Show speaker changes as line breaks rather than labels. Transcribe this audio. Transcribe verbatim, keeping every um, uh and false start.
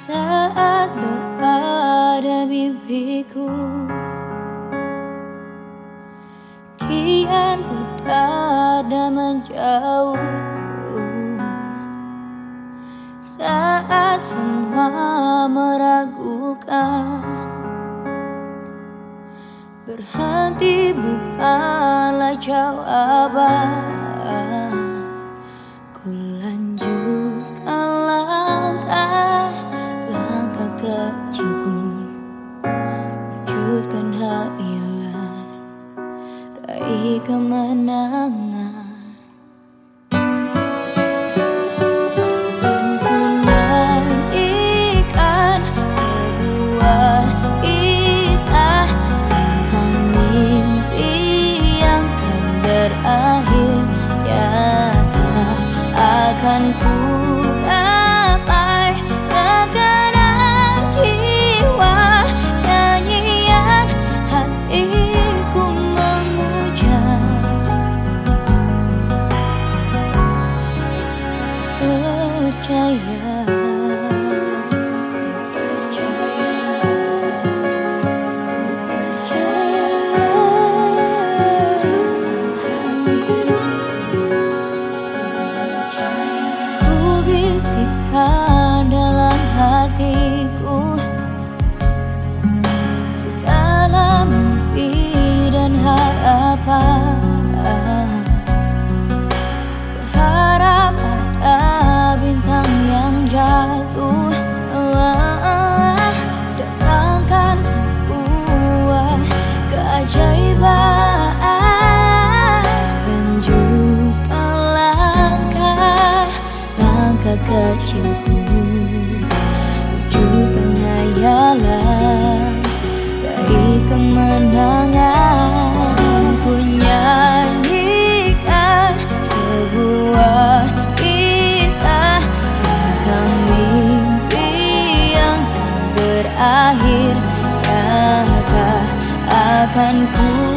saat doa ada mimpiku kian pudar dan menjauh. Saat semua meragukan, berhenti bukanlah jawaban. Ku lanjutkan langkah, langkah kecilku, wujudkan hayalan, raih kemenangan. Berakhir nyata akan ku gapai segenap jiwa, nyanyian hatiku mengucap percaya. Dalam hatiku segala mimpi dan harapan, berharap ada bintang yang jatuh, datangkan sebuah keajaiban, tunjukkan langkah, langkah kecilku, wujudkan hayalan, raih kemenangan. Ku nyanyikan sebuah kisah tentang mimpi yang berakhir nyata akan ku